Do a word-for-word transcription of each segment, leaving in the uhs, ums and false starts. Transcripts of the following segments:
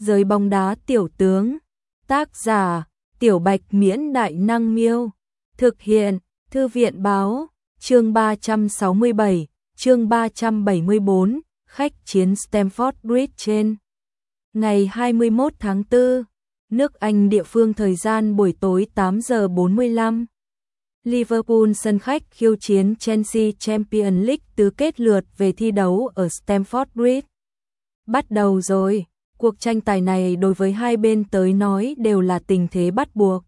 Giới bóng đá tiểu tướng. Tác giả: Tiểu Bạch Miễn Đại Năng Miêu. Thực hiện: Thư viện Báo. Chương ba trăm sáu mươi bảy, chương ba trăm bảy mươi tư, khách chiến Stamford Bridge trên. Ngày hai mươi mốt tháng tư, nước Anh địa phương thời gian buổi tối tám giờ bốn mươi lăm. Liverpool sân khách khiêu chiến Chelsea Champions League tứ kết lượt về thi đấu ở Stamford Bridge. Bắt đầu rồi, cuộc tranh tài này đối với hai bên tới nói đều là tình thế bắt buộc.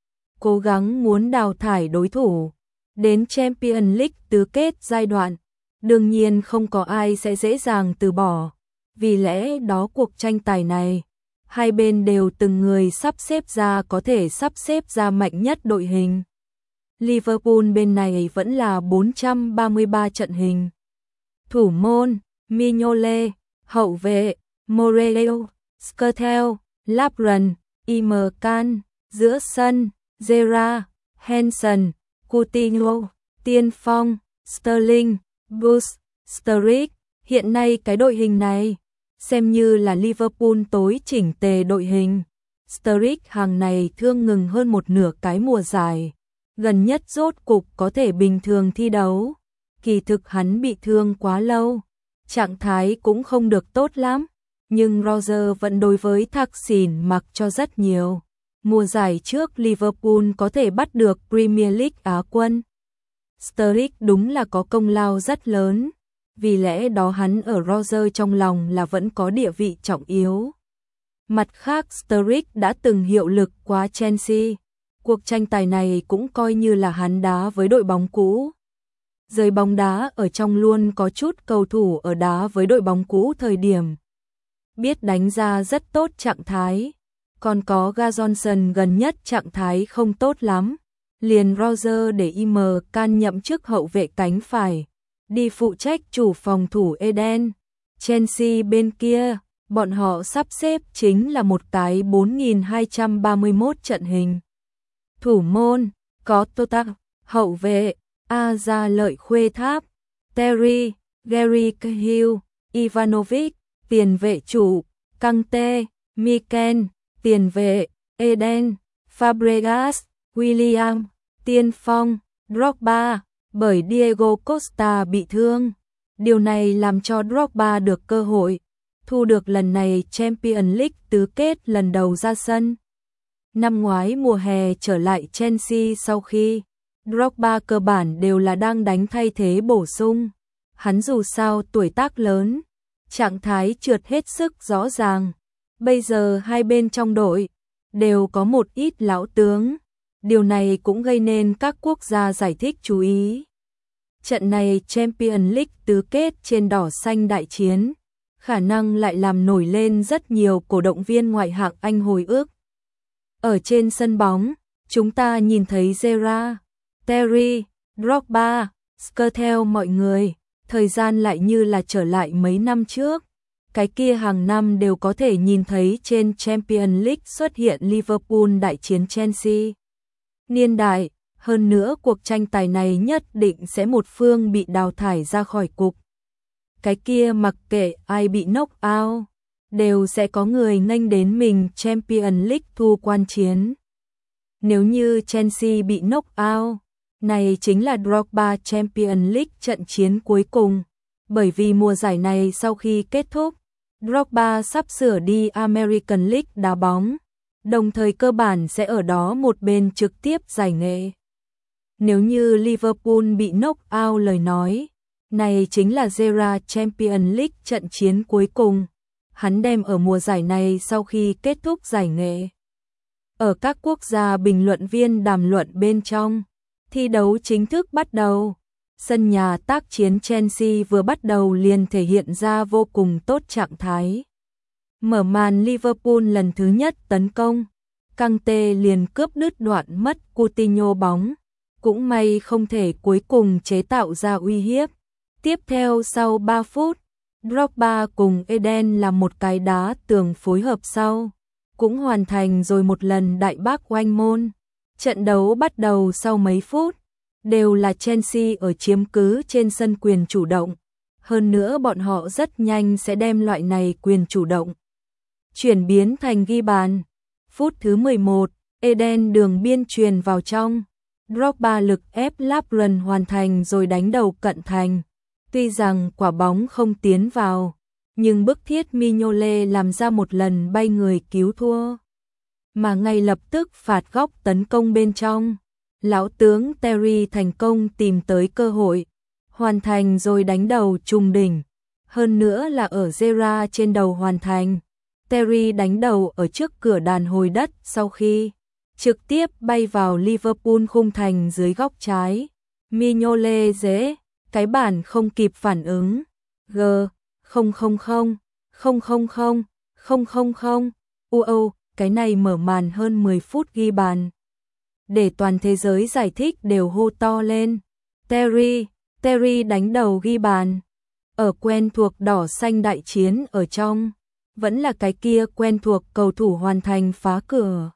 Cố gắng muốn đào thải đối thủ. Đến Champions League tứ kết giai đoạn, đương nhiên không có ai sẽ dễ dàng từ bỏ. Vì lẽ đó cuộc tranh tài này, hai bên đều từng người sắp xếp ra có thể sắp xếp ra mạnh nhất đội hình. Liverpool bên này vẫn là bốn trăm ba mươi ba trận hình. Thủ môn, Mignolet, hậu vệ, Morelos, Skrtel, Lovren, Emre Can, giữa sân, Gerrard, Henderson, Coutinho, tiên phong, Sterling, Bruce, Sturridge. Hiện nay cái đội hình này xem như là Liverpool tối chỉnh tề đội hình. Sturridge hàng này thương ngừng hơn một nửa cái mùa giải, gần nhất rốt cục có thể bình thường thi đấu. Kỳ thực hắn bị thương quá lâu, trạng thái cũng không được tốt lắm, nhưng Roger vẫn đối với Thaksin mặc cho rất nhiều. Mùa giải trước Liverpool có thể bắt được Premier League Á quân. Sturridge đúng là có công lao rất lớn, vì lẽ đó hắn ở Roger trong lòng là vẫn có địa vị trọng yếu. Mặt khác Sturridge đã từng hiệu lực quá Chelsea, cuộc tranh tài này cũng coi như là hắn đá với đội bóng cũ. Giới bóng đá ở trong luôn có chút cầu thủ ở đá với đội bóng cũ thời điểm biết đánh ra rất tốt trạng thái. Còn có Ga Johnson gần nhất trạng thái không tốt lắm, liền Roger để Emre Can nhậm chức hậu vệ cánh phải, đi phụ trách chủ phòng thủ Eden. Chelsea bên kia, bọn họ sắp xếp chính là một cái bốn nghìn hai trăm ba mươi mốt trận hình. Thủ môn, có Tota, hậu vệ, Aza Lợi Khuê Tháp, Terry, Gary Cahill, Ivanovic, tiền vệ chủ, Kante, Mikel, tiền vệ, Eden, Fabregas, William, tiên phong, Drogba. Bởi Diego Costa bị thương, điều này làm cho Drogba được cơ hội thu được lần này Champions League tứ kết lần đầu ra sân. Năm ngoái mùa hè trở lại Chelsea sau khi Drogba cơ bản đều là đang đánh thay thế bổ sung. Hắn dù sao tuổi tác lớn, trạng thái trượt hết sức rõ ràng. Bây giờ hai bên trong đội đều có một ít lão tướng. Điều này cũng gây nên các quốc gia giải thích chú ý. Trận này Champions League tứ kết trên đỏ xanh đại chiến, khả năng lại làm nổi lên rất nhiều cổ động viên ngoại hạng Anh hồi ức. Ở trên sân bóng, chúng ta nhìn thấy Gerrard, Terry, Drogba, Skrtel mọi người, thời gian lại như là trở lại mấy năm trước. Cái kia hàng năm đều có thể nhìn thấy trên Champions League xuất hiện Liverpool đại chiến Chelsea. Niên đại, hơn nữa cuộc tranh tài này nhất định sẽ một phương bị đào thải ra khỏi cục. Cái kia mặc kệ ai bị knock out, đều sẽ có người nghênh đến mình Champions League thu quan chiến. Nếu như Chelsea bị knock out, này chính là Drogba Champions League trận chiến cuối cùng. Bởi vì mùa giải này sau khi kết thúc, Drogba sắp sửa đi American League đá bóng, đồng thời cơ bản sẽ ở đó một bên trực tiếp giải nghệ. Nếu như Liverpool bị knock out lời nói, này chính là Gerrard Champions League trận chiến cuối cùng. Hắn đem ở mùa giải này sau khi kết thúc giải nghệ. Ở các quốc gia bình luận viên đàm luận bên trong, thi đấu chính thức bắt đầu. Sân nhà tác chiến Chelsea vừa bắt đầu liền thể hiện ra vô cùng tốt trạng thái. Mở màn Liverpool lần thứ nhất tấn công, Kante liền cướp đứt đoạn mất Coutinho bóng, cũng may không thể cuối cùng chế tạo ra uy hiếp. Tiếp theo sau ba phút, Drogba cùng Eden làm một cái đá tường phối hợp sau, cũng hoàn thành rồi một lần đại bác oanh môn. Trận đấu bắt đầu sau mấy phút, đều là Chelsea ở chiếm cứ trên sân quyền chủ động. Hơn nữa bọn họ rất nhanh sẽ đem loại này quyền chủ động chuyển biến thành ghi bàn. Phút thứ mười một, Eden đường biên truyền vào trong. Drogba lực ép Lovren hoàn thành rồi đánh đầu cận thành. Tuy rằng quả bóng không tiến vào, nhưng bức thiết Mignolet làm ra một lần bay người cứu thua. Mà ngay lập tức phạt góc tấn công bên trong. Lão tướng Terry thành công tìm tới cơ hội, hoàn thành rồi đánh đầu trùng đỉnh. Hơn nữa là ở Gerrard trên đầu hoàn thành. Terry đánh đầu ở trước cửa đàn hồi đất sau khi trực tiếp bay vào Liverpool khung thành dưới góc trái. Mignolet dễ, cái bản không kịp phản ứng. G, không không không, không không không, không không không, uou, cái này mở màn hơn mười phút ghi bàn. Để toàn thế giới giải thích đều hô to lên. Terry, Terry đánh đầu ghi bàn. Ở quen thuộc đỏ xanh đại chiến ở trong, vẫn là cái kia quen thuộc cầu thủ hoàn thành phá cửa.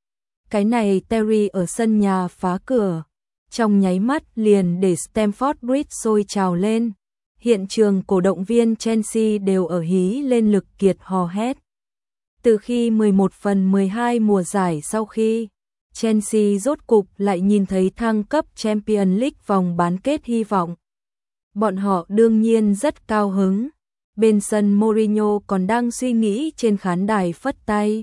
Cái này Terry ở sân nhà phá cửa, trong nháy mắt liền để Stamford Bridge sôi trào lên. Hiện trường cổ động viên Chelsea đều ở hí lên lực kiệt hò hét. Từ khi mười một phần mười hai mùa giải sau khi Chelsea rốt cục lại nhìn thấy thăng cấp Champions League vòng bán kết hy vọng, bọn họ đương nhiên rất cao hứng. Bên sân Mourinho còn đang suy nghĩ trên khán đài phất tay,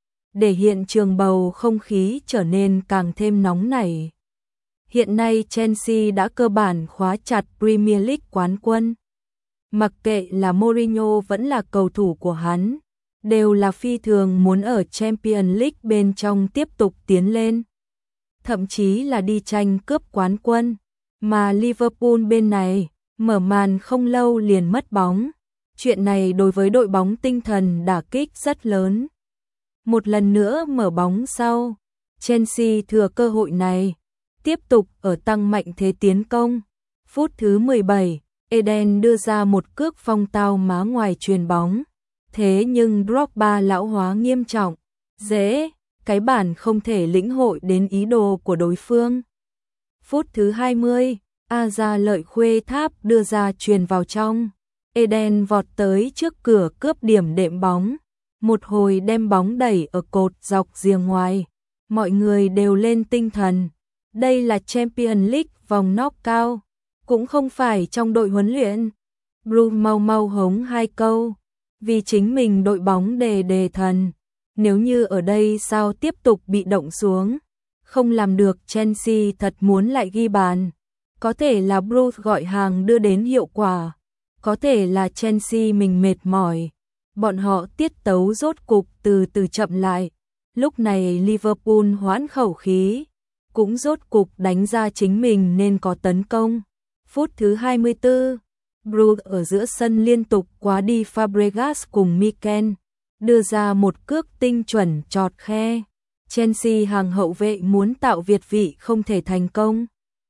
để hiện trường bầu không khí trở nên càng thêm nóng nảy. Hiện nay Chelsea đã cơ bản khóa chặt Premier League quán quân. Mặc kệ là Mourinho vẫn là cầu thủ của hắn, đều là phi thường muốn ở Champions League bên trong tiếp tục tiến lên. Thậm chí là đi tranh cướp quán quân. Mà Liverpool bên này, mở màn không lâu liền mất bóng. Chuyện này đối với đội bóng tinh thần đả kích rất lớn. Một lần nữa mở bóng sau, Chelsea thừa cơ hội này, tiếp tục ở tăng mạnh thế tiến công. Phút thứ mười bảy, Eden đưa ra một cước phong tao má ngoài chuyền bóng. Thế nhưng Drogba lão hóa nghiêm trọng, dễ, cái bản không thể lĩnh hội đến ý đồ của đối phương. Phút thứ hai mươi, Aza lợi khuê tháp đưa ra chuyền vào trong. Eden vọt tới trước cửa cướp điểm đệm bóng. Một hồi đem bóng đẩy ở cột dọc rìa ngoài. Mọi người đều lên tinh thần. Đây là Champions League vòng knock-out, cũng không phải trong đội huấn luyện. Bruce mau mau hống hai câu, vì chính mình đội bóng đề đề thần. Nếu như ở đây sao tiếp tục bị động xuống, không làm được. Chelsea thật muốn lại ghi bàn. Có thể là Bruce gọi hàng đưa đến hiệu quả, có thể là Chelsea mình mệt mỏi. Bọn họ tiết tấu rốt cục từ từ chậm lại. Lúc này Liverpool hoãn khẩu khí, cũng rốt cục đánh ra chính mình nên có tấn công. Phút thứ hai mươi tư, Bruce ở giữa sân liên tục quá đi Fabregas cùng Mikel, đưa ra một cước tinh chuẩn chọt khe. Chelsea hàng hậu vệ muốn tạo việt vị không thể thành công.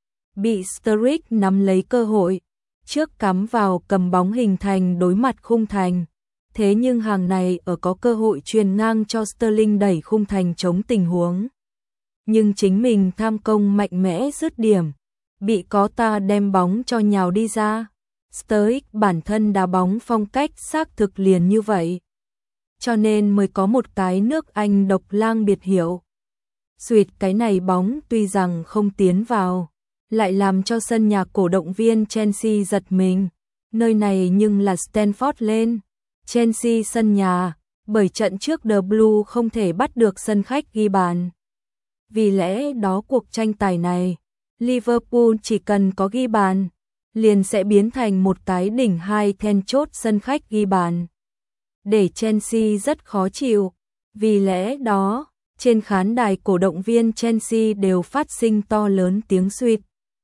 Bị Sturridge nắm lấy cơ hội, trước cắm vào cầm bóng hình thành đối mặt khung thành. Thế nhưng hàng này ở có cơ hội truyền ngang cho Sterling đẩy khung thành chống tình huống. Nhưng chính mình tham công mạnh mẽ dứt điểm, bị có ta đem bóng cho nhào đi ra. Sturridge bản thân đá bóng phong cách xác thực liền như vậy, cho nên mới có một cái nước Anh độc lang biệt hiệu. Xuyệt cái này bóng tuy rằng không tiến vào, lại làm cho sân nhà cổ động viên Chelsea giật mình. Nơi này nhưng là Stamford lên. Chelsea sân nhà, bởi trận trước The Blue không thể bắt được sân khách ghi bàn. Vì lẽ đó cuộc tranh tài này, Liverpool chỉ cần có ghi bàn, liền sẽ biến thành một cái đỉnh hai then chốt sân khách ghi bàn. Để Chelsea rất khó chịu, vì lẽ đó, trên khán đài cổ động viên Chelsea đều phát sinh to lớn tiếng suýt.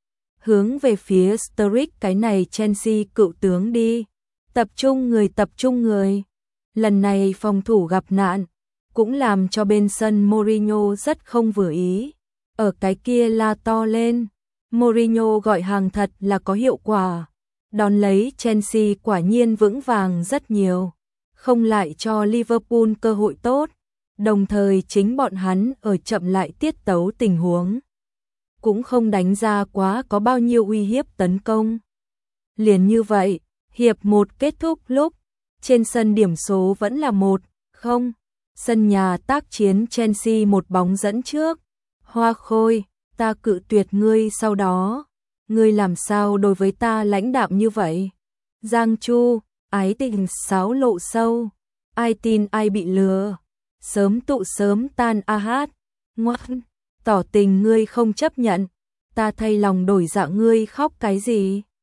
Hướng về phía Sturridge cái này Chelsea cựu tướng đi. Tập trung người tập trung người. Lần này phòng thủ gặp nạn, cũng làm cho bên sân Mourinho rất không vừa ý. Ở cái kia la to lên. Mourinho gọi hàng thật là có hiệu quả. Đón lấy Chelsea quả nhiên vững vàng rất nhiều. Không lại cho Liverpool cơ hội tốt. Đồng thời chính bọn hắn ở chậm lại tiết tấu tình huống. Cũng không đánh ra quá có bao nhiêu uy hiếp tấn công. Liền như vậy, hiệp một kết thúc lúc trên sân điểm số vẫn là một Không, sân nhà tác chiến Chelsea một bóng dẫn trước. Hoa Khôi, ta cự tuyệt ngươi sau đó. Ngươi làm sao đối với ta lãnh đạm như vậy? Giang Chu, ái tình sáo lộ sâu. Ai tin ai bị lừa. Sớm tụ sớm tan a hát. Ngoan, tỏ tình ngươi không chấp nhận. Ta thay lòng đổi dạ ngươi khóc cái gì?